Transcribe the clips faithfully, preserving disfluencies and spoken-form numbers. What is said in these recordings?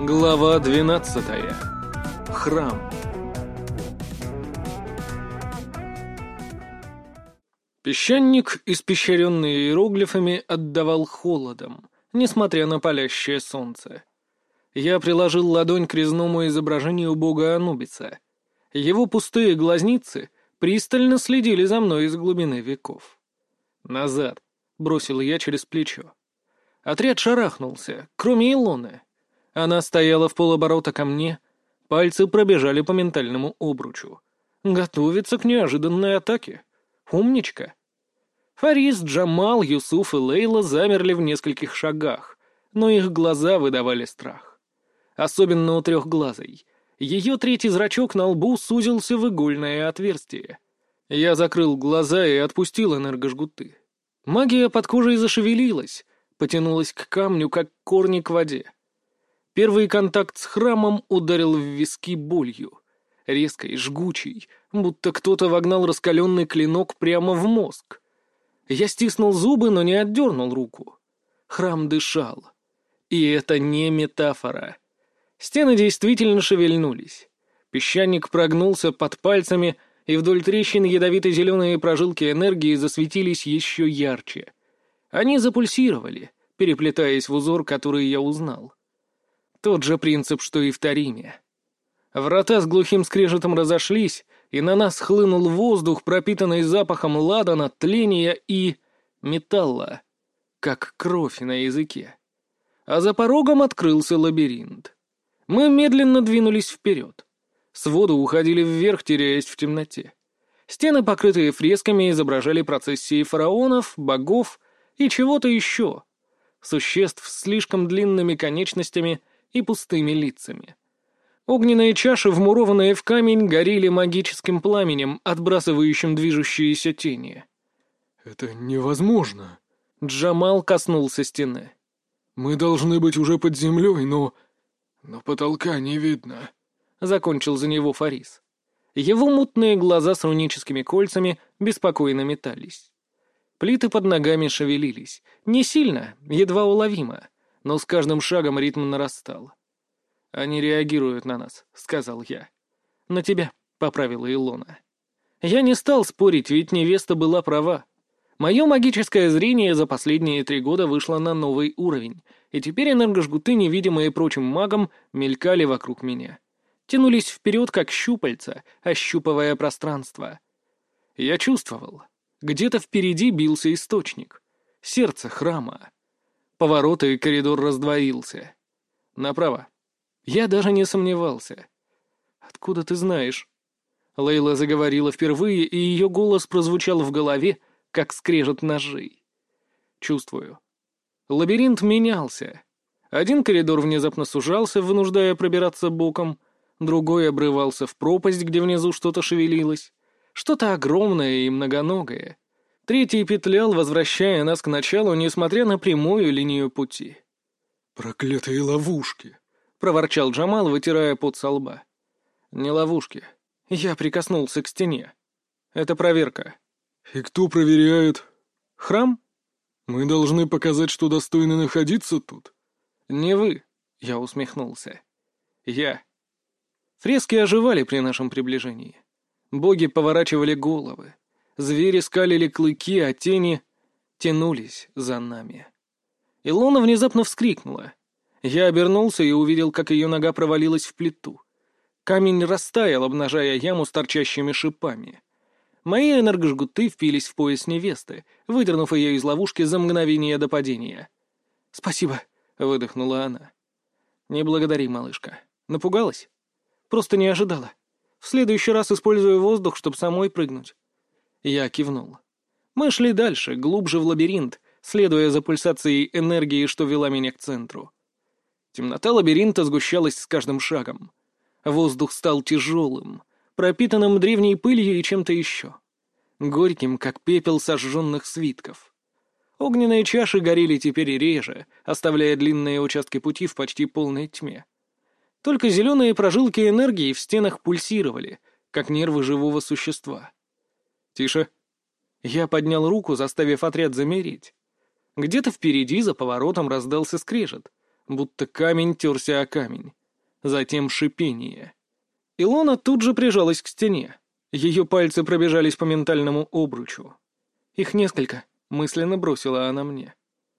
Глава двенадцатая. Храм. Песчаник, испещренный иероглифами, отдавал холодом, несмотря на палящее солнце. Я приложил ладонь к резному изображению бога Анубиса. Его пустые глазницы пристально следили за мной из глубины веков. «Назад!» — бросил я через плечо. Отряд шарахнулся, кроме Илоны. Она стояла в полоборота ко мне, пальцы пробежали по ментальному обручу. Готовится к неожиданной атаке. Умничка. Фарис, Джамал, Юсуф и Лейла замерли в нескольких шагах, но их глаза выдавали страх. Особенно у трехглазой. Ее третий зрачок на лбу сузился в игольное отверстие. Я закрыл глаза и отпустил энергожгуты. Магия под кожей зашевелилась, потянулась к камню, как корни к воде. Первый контакт с храмом ударил в виски болью, резкой, жгучей, будто кто-то вогнал раскаленный клинок прямо в мозг. Я стиснул зубы, но не отдернул руку. Храм дышал. И это не метафора. Стены действительно шевельнулись. Песчаник прогнулся под пальцами, и вдоль трещин ядовито-зеленые прожилки энергии засветились еще ярче. Они запульсировали, переплетаясь в узор, который я узнал. Тот же принцип, что и в Тариме. Врата с глухим скрежетом разошлись, и на нас хлынул воздух, пропитанный запахом ладана, тления и металла, как кровь на языке. А за порогом открылся лабиринт. Мы медленно двинулись вперед. Своды уходили вверх, теряясь в темноте. Стены, покрытые фресками, изображали процессии фараонов, богов и чего-то еще. Существ с слишком длинными конечностями и пустыми лицами. Огненные чаши, вмурованные в камень, горели магическим пламенем, отбрасывающим движущиеся тени. «Это невозможно!» Джамал коснулся стены. «Мы должны быть уже под землей, но... но потолка не видно», — закончил за него Фарис. Его мутные глаза с руническими кольцами беспокойно метались. Плиты под ногами шевелились. Не сильно, едва уловимо, но с каждым шагом ритм нарастал. «Они реагируют на нас», — сказал я. «На тебя», — поправила Илона. Я не стал спорить, ведь невеста была права. Мое магическое зрение за последние три года вышло на новый уровень, и теперь энергожгуты, невидимые прочим магам, мелькали вокруг меня. Тянулись вперед, как щупальца, ощупывая пространство. Я чувствовал. Где-то впереди бился источник. Сердце храма. Повороты, и коридор раздвоился. Направо. Я даже не сомневался. «Откуда ты знаешь?» Лейла заговорила впервые, и ее голос прозвучал в голове, как скрежет ножей. «Чувствую». Лабиринт менялся. Один коридор внезапно сужался, вынуждая пробираться боком, другой обрывался в пропасть, где внизу что-то шевелилось, что-то огромное и многоногое. Третий петлял, возвращая нас к началу, несмотря на прямую линию пути. «Проклятые ловушки!» — проворчал Джамал, вытирая пот со лба. «Не ловушки. Я прикоснулся к стене. Это проверка». «И кто проверяет?» «Храм?» «Мы должны показать, что достойны находиться тут». «Не вы», — я усмехнулся. «Я». Фрески оживали при нашем приближении. Боги поворачивали головы. Звери скалили клыки, а тени тянулись за нами. Илона внезапно вскрикнула. Я обернулся и увидел, как ее нога провалилась в плиту. Камень растаял, обнажая яму с торчащими шипами. Мои энергожгуты впились в пояс невесты, выдернув ее из ловушки за мгновение до падения. «Спасибо», — выдохнула она. «Не благодари, малышка. Напугалась? Просто не ожидала. В следующий раз использую воздух, чтобы самой прыгнуть». Я кивнул. Мы шли дальше, глубже в лабиринт, следуя за пульсацией энергии, что вела меня к центру. Темнота лабиринта сгущалась с каждым шагом. Воздух стал тяжелым, пропитанным древней пылью и чем-то еще. Горьким, как пепел сожженных свитков. Огненные чаши горели теперь и реже, оставляя длинные участки пути в почти полной тьме. Только зеленые прожилки энергии в стенах пульсировали, как нервы живого существа. «Тише». Я поднял руку, заставив отряд замереть. Где-то впереди, за поворотом, раздался скрежет. будто камень терся о камень. Затем шипение. Илона тут же прижалась к стене. Ее пальцы пробежались по ментальному обручу. «Их несколько», — мысленно бросила она мне.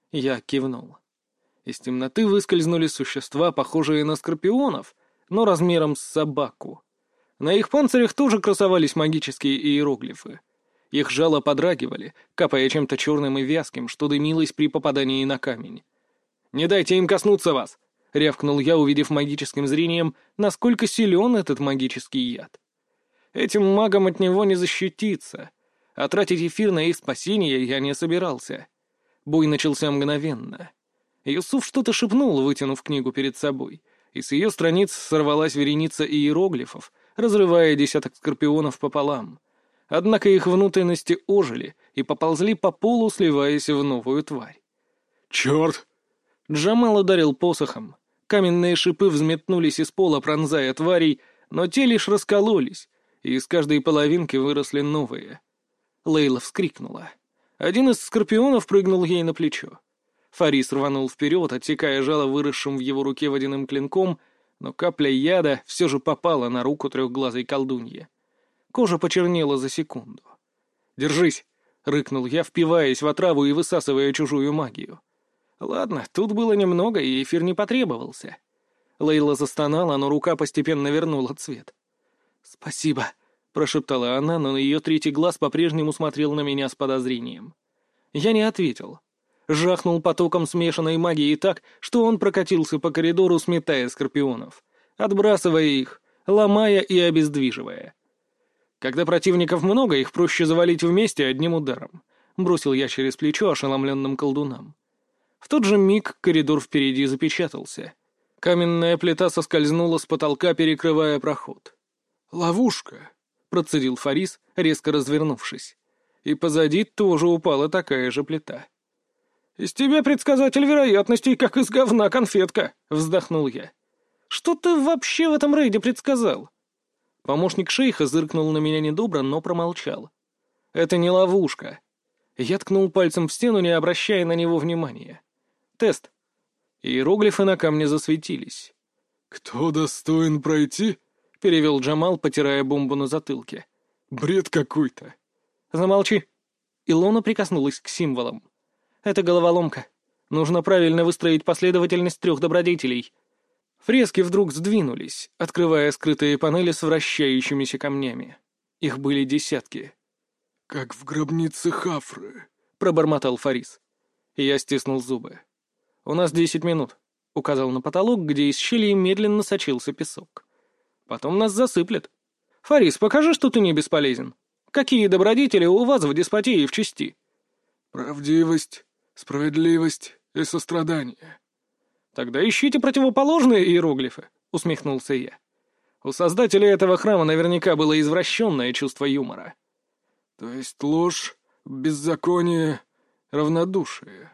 Я кивнул. Из темноты выскользнули существа, похожие на скорпионов, но размером с собаку. На их панцирях тоже красовались магические иероглифы. Их жало подрагивали, капая чем-то черным и вязким, что дымилось при попадании на камень. «Не дайте им коснуться вас!» — рявкнул я, увидев магическим зрением, насколько силен этот магический яд. Этим магам от него не защититься, а тратить эфир на их спасение я не собирался. Бой начался мгновенно. Юсуф что-то шепнул, вытянув книгу перед собой, и с ее страниц сорвалась вереница иероглифов, разрывая десяток скорпионов пополам. Однако их внутренности ожили и поползли по полу, сливаясь в новую тварь. «Черт!» Джамал ударил посохом. Каменные шипы взметнулись из пола, пронзая тварей, но те лишь раскололись, и из каждой половинки выросли новые. Лейла вскрикнула. Один из скорпионов прыгнул ей на плечо. Фарис рванул вперед, отсекая жало выросшим в его руке водяным клинком, но капля яда все же попала на руку трехглазой колдуньи. Кожа почернела за секунду. «Держись!» — рыкнул я, впиваясь в отраву и высасывая чужую магию. Ладно, тут было немного, и эфир не потребовался. Лейла застонала, но рука постепенно вернула цвет. «Спасибо», — прошептала она, но ее третий глаз по-прежнему смотрел на меня с подозрением. Я не ответил. Жахнул потоком смешанной магии так, что он прокатился по коридору, сметая скорпионов, отбрасывая их, ломая и обездвиживая. Когда противников много, их проще завалить вместе одним ударом. Бросил я через плечо ошеломленным колдунам. В тот же миг коридор впереди запечатался. Каменная плита соскользнула с потолка, перекрывая проход. «Ловушка», — процедил Фарис, резко развернувшись. И позади тоже упала такая же плита. «Из тебя предсказатель вероятностей, как из говна конфетка», — вздохнул я. «Что ты вообще в этом рейде предсказал?» Помощник шейха зыркнул на меня недобро, но промолчал. «Это не ловушка». Я ткнул пальцем в стену, не обращая на него внимания. «Тест». Иероглифы на камне засветились. «Кто достоин пройти?» — перевел Джамал, потирая бомбу на затылке. «Бред какой-то». «Замолчи». Илона прикоснулась к символам. «Это головоломка. Нужно правильно выстроить последовательность трех добродетелей». Фрески вдруг сдвинулись, открывая скрытые панели с вращающимися камнями. Их были десятки. «Как в гробнице Хафры», — пробормотал Фарис. Я стиснул зубы. «У нас десять минут», — указал на потолок, где из щели медленно сочился песок. «Потом нас засыплет. Фарис, покажи, что ты не бесполезен. Какие добродетели у вас в деспотии в чести?» «Правдивость, справедливость и сострадание». «Тогда ищите противоположные иероглифы», — усмехнулся я. У создателя этого храма наверняка было извращенное чувство юмора. «То есть ложь, беззаконие, равнодушие».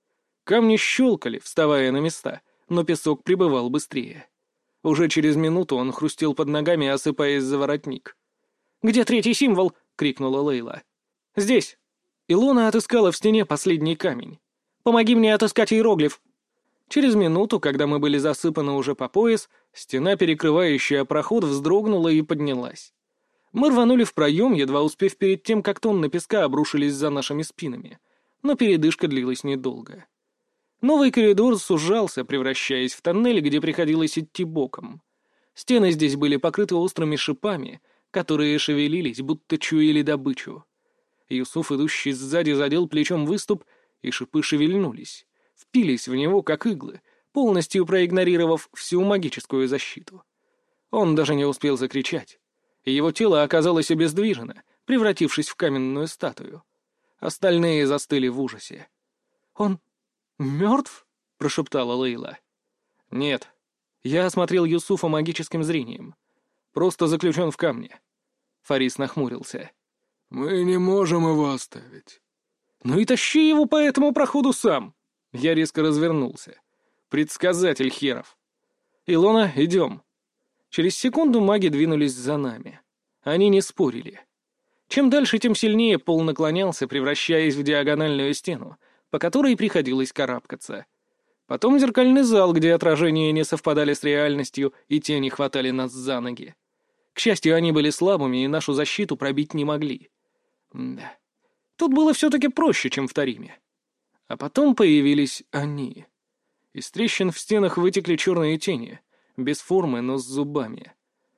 Камни щелкали, вставая на места, но песок прибывал быстрее. Уже через минуту он хрустел под ногами, осыпаясь за воротник. «Где третий символ?» — крикнула Лейла. «Здесь». Илона отыскала в стене последний камень. «Помоги мне отыскать иероглиф». Через минуту, когда мы были засыпаны уже по пояс, стена, перекрывающая проход, вздрогнула и поднялась. Мы рванули в проем, едва успев перед тем, как тонны песка обрушились за нашими спинами. Но передышка длилась недолго. Новый коридор сужался, превращаясь в тоннель, где приходилось идти боком. Стены здесь были покрыты острыми шипами, которые шевелились, будто чуяли добычу. Юсуф, идущий сзади, задел плечом выступ, и шипы шевельнулись, впились в него, как иглы, полностью проигнорировав всю магическую защиту. Он даже не успел закричать. Его тело оказалось обездвижено, превратившись в каменную статую. Остальные застыли в ужасе. «Он мертв?» — прошептала Лейла. «Нет». Я осмотрел Юсуфа магическим зрением. «Просто заключен в камне». Фарис нахмурился. «Мы не можем его оставить». «Ну и тащи его по этому проходу сам!» Я резко развернулся. «Предсказатель херов!» «Илона, идем!» Через секунду маги двинулись за нами. Они не спорили. Чем дальше, тем сильнее пол наклонялся, превращаясь в диагональную стену, по которой приходилось карабкаться. Потом зеркальный зал, где отражения не совпадали с реальностью, и тени хватали нас за ноги. К счастью, они были слабыми, и нашу защиту пробить не могли. Да. Тут было все-таки проще, чем в Тариме. А потом появились они. Из трещин в стенах вытекли черные тени, без формы, но с зубами.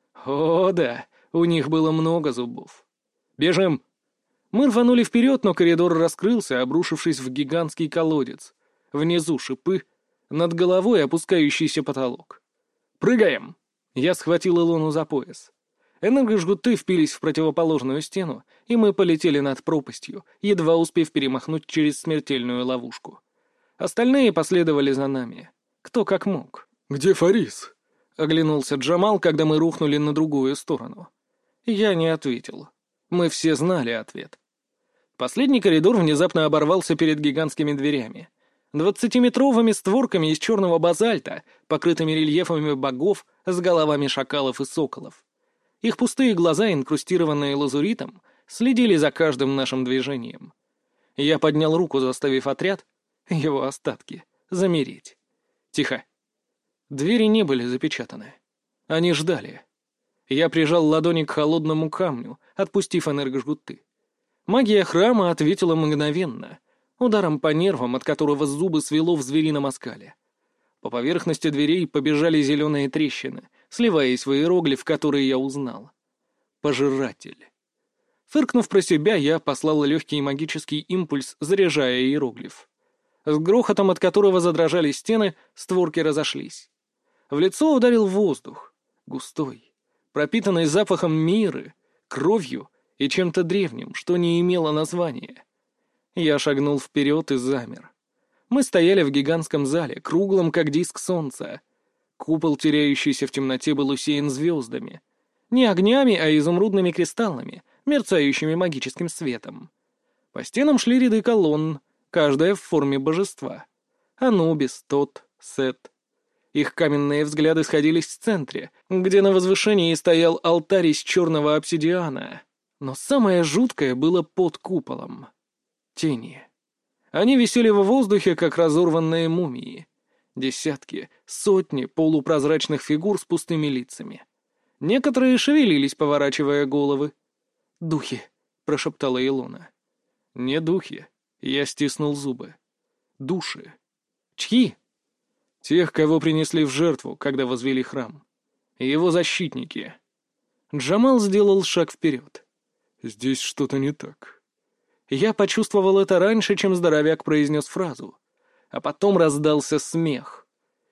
О, да, у них было много зубов. «Бежим!» Мы рванули вперед, но коридор раскрылся, обрушившись в гигантский колодец. Внизу шипы, над головой опускающийся потолок. «Прыгаем!» Я схватил Илону за пояс. Энергожгуты впились в противоположную стену, и мы полетели над пропастью, едва успев перемахнуть через смертельную ловушку. Остальные последовали за нами. Кто как мог. «Где Фарис?» — оглянулся Джамал, когда мы рухнули на другую сторону. Я не ответил. Мы все знали ответ. Последний коридор внезапно оборвался перед гигантскими дверями. Двадцатиметровыми створками из черного базальта, покрытыми рельефами богов с головами шакалов и соколов. Их пустые глаза, инкрустированные лазуритом, следили за каждым нашим движением. Я поднял руку, заставив отряд, его остатки, замереть. Тихо. Двери не были запечатаны. Они ждали. Я прижал ладони к холодному камню, отпустив энергожгуты. Магия храма ответила мгновенно, ударом по нервам, от которого зубы свело в зверином оскале. По поверхности дверей побежали зеленые трещины, сливаясь в иероглиф, который я узнал. Пожиратель. Фыркнув про себя, я послал легкий магический импульс, заряжая иероглиф. С грохотом, от которого задрожали стены, створки разошлись. В лицо ударил воздух, густой, пропитанный запахом миры, кровью и чем-то древним, что не имело названия. Я шагнул вперед и замер. Мы стояли в гигантском зале, круглом, как диск солнца. Купол, теряющийся в темноте, был усеян звездами. Не огнями, а изумрудными кристаллами, мерцающими магическим светом. По стенам шли ряды колонн, каждая в форме божества. Анубис, Тот, Сет. Их каменные взгляды сходились в центре, где на возвышении стоял алтарь из черного обсидиана. Но самое жуткое было под куполом. Тени. Они висели в воздухе, как разорванные мумии. Десятки, сотни полупрозрачных фигур с пустыми лицами. Некоторые шевелились, поворачивая головы. «Духи», — прошептала Илона. «Не духи», — я стиснул зубы. «Души». «Чьи?» «Тех, кого принесли в жертву, когда возвели храм. Его защитники». Джамал сделал шаг вперед. «Здесь что-то не так». Я почувствовал это раньше, чем здоровяк произнес фразу. А потом раздался смех.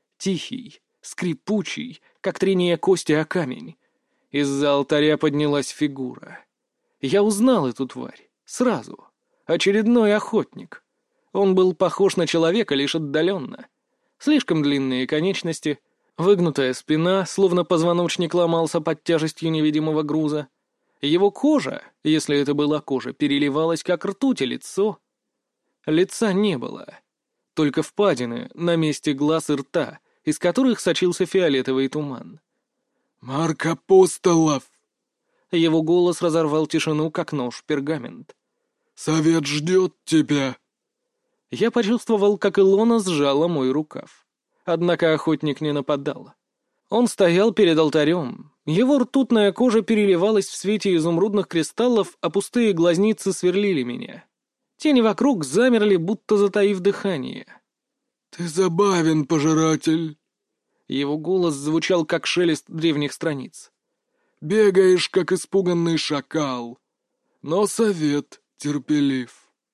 Тихий, скрипучий, как трение кости о камень. Из-за алтаря поднялась фигура. Я узнал эту тварь. Сразу. Очередной охотник. Он был похож на человека лишь отдаленно. Слишком длинные конечности, выгнутая спина, словно позвоночник ломался под тяжестью невидимого груза. Его кожа, если это была кожа, переливалась как ртуть, и лицо... Лица не было. Только впадины на месте глаз и рта, из которых сочился фиолетовый туман. «Марк Апостолов!» Его голос разорвал тишину, как нож в пергамент. «Совет ждет тебя!» Я почувствовал, как Илона сжала мой рукав. Однако охотник не нападал. Он стоял перед алтарем. Его ртутная кожа переливалась в свете изумрудных кристаллов, а пустые глазницы сверлили меня. Тени вокруг замерли, будто затаив дыхание. «Ты забавен, пожиратель!» Его голос звучал, как шелест древних страниц. «Бегаешь, как испуганный шакал, но совет терпелив».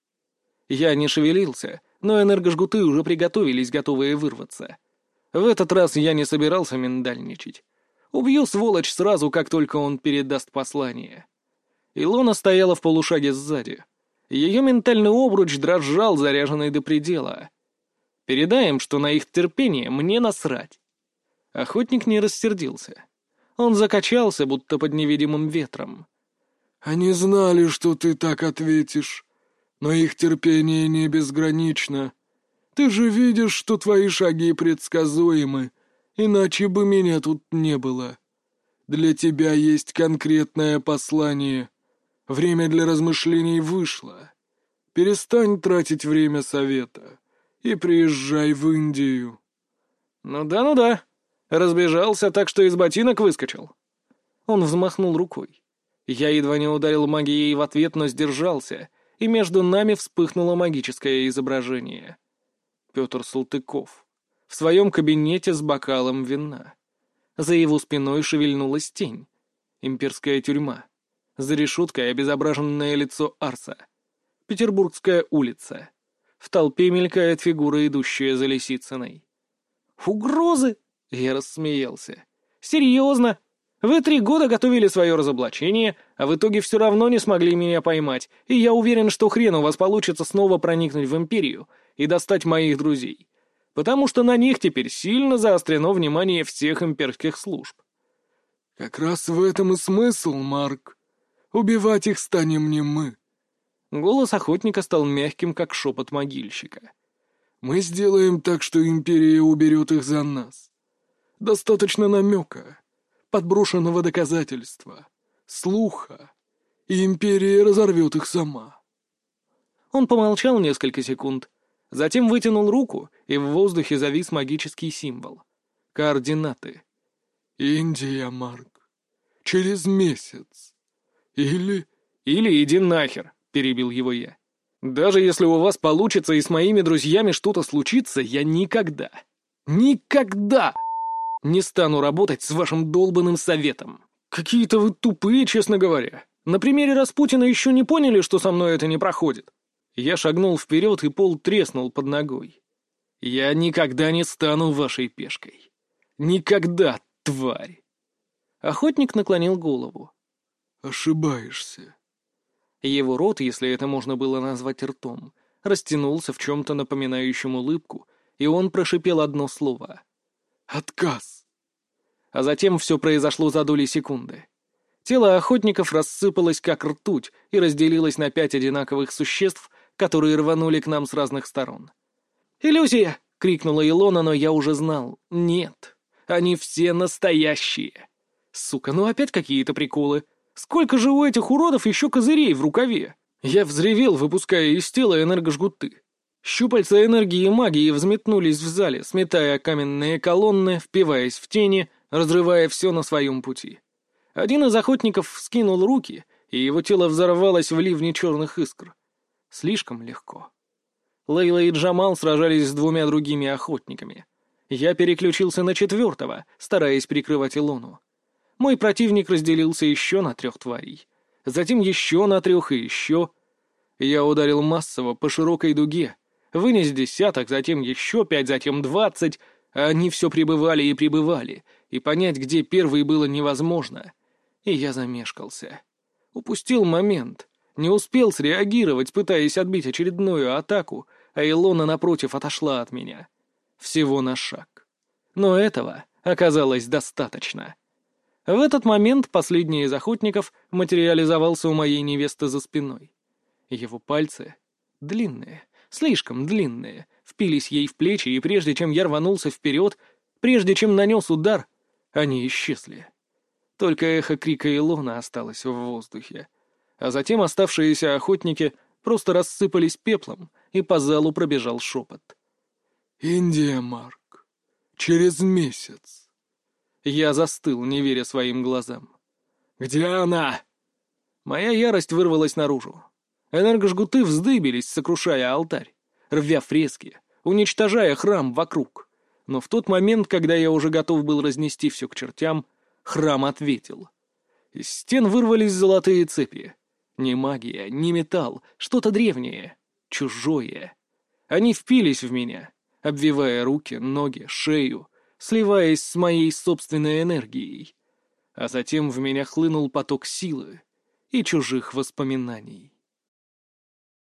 Я не шевелился, но энергожгуты уже приготовились, готовые вырваться. В этот раз я не собирался миндальничать. Убью сволочь сразу, как только он передаст послание. Илона стояла в полушаге сзади. Ее ментальный обруч дрожал, заряженный до предела. Передай им, что на их терпение мне насрать. Охотник не рассердился. Он закачался, будто под невидимым ветром. «Они знали, что ты так ответишь, но их терпение не безгранично. Ты же видишь, что твои шаги предсказуемы, иначе бы меня тут не было. Для тебя есть конкретное послание. Время для размышлений вышло. Перестань тратить время совета и приезжай в Индию». «Ну да, ну да. Разбежался так, что из ботинок выскочил». Он взмахнул рукой. Я едва не ударил магией в ответ, но сдержался, и между нами вспыхнуло магическое изображение. Петр Салтыков. В своем кабинете с бокалом вина. За его спиной шевельнулась тень. Имперская тюрьма. За решеткой обезображенное лицо Арса. Петербургская улица. В толпе мелькает фигура, идущая за Лисицыной. «Угрозы?» — я рассмеялся. «Серьезно? Вы три года готовили свое разоблачение, а в итоге все равно не смогли меня поймать, и я уверен, что хрен у вас получится снова проникнуть в Империю и достать моих друзей, потому что на них теперь сильно заострено внимание всех имперских служб». «Как раз в этом и смысл, Марк. Убивать их станем не мы». Голос охотника стал мягким, как шепот могильщика. «Мы сделаем так, что Империя уберет их за нас. Достаточно намека, подброшенного доказательства, слуха, и Империя разорвет их сама». Он помолчал несколько секунд, затем вытянул руку, и в воздухе завис магический символ. Координаты. «Индия, Марк. Через месяц. Или...» «Или иди нахер», — перебил его я. «Даже если у вас получится и с моими друзьями что-то случится, я никогда, никогда не стану работать с вашим долбанным советом. Какие-то вы тупые, честно говоря. На примере Распутина еще не поняли, что со мной это не проходит». Я шагнул вперед, и пол треснул под ногой. «Я никогда не стану вашей пешкой. Никогда, тварь!» Охотник наклонил голову. «Ошибаешься». Его рот, если это можно было назвать ртом, растянулся в чем-то напоминающем улыбку, и он прошипел одно слово. «Отказ». А затем все произошло за доли секунды. Тело охотников рассыпалось как ртуть и разделилось на пять одинаковых существ, которые рванули к нам с разных сторон. «Иллюзия!» — крикнула Илона, но я уже знал. «Нет, они все настоящие!» Сука, ну опять какие-то приколы. Сколько же у этих уродов еще козырей в рукаве? Я взревел, выпуская из тела энергожгуты. Щупальца энергии и магии взметнулись в зале, сметая каменные колонны, впиваясь в тени, разрывая все на своем пути. Один из охотников вскинул руки, и его тело взорвалось в ливне черных искр. Слишком легко. Лейла и Джамал сражались с двумя другими охотниками. Я переключился на четвертого, стараясь прикрывать Илону. Мой противник разделился еще на трех тварей. Затем еще на трех и еще. Я ударил массово по широкой дуге, вынес десяток, затем еще пять, затем двадцать, а они все прибывали и прибывали, и понять, где первый, было невозможно. И я замешкался. Упустил момент, не успел среагировать, пытаясь отбить очередную атаку, а Илона, напротив, отошла от меня. Всего на шаг. Но этого оказалось достаточно. В этот момент последний из охотников материализовался у моей невесты за спиной. Его пальцы, длинные, слишком длинные, впились ей в плечи, и прежде чем я рванулся вперед, прежде чем нанес удар, они исчезли. Только эхо крика Илона осталось в воздухе. А затем оставшиеся охотники просто рассыпались пеплом, и по залу пробежал шепот. «Индия, Марк. Через месяц». Я застыл, не веря своим глазам. «Где она?» Моя ярость вырвалась наружу. Энергожгуты вздыбились, сокрушая алтарь, рвя фрески, уничтожая храм вокруг. Но в тот момент, когда я уже готов был разнести все к чертям, храм ответил. Из стен вырвались золотые цепи. Не магия, не металл, что-то древнее, чужое. Они впились в меня, обвивая руки, ноги, шею, сливаясь с моей собственной энергией. А затем в меня хлынул поток силы и чужих воспоминаний.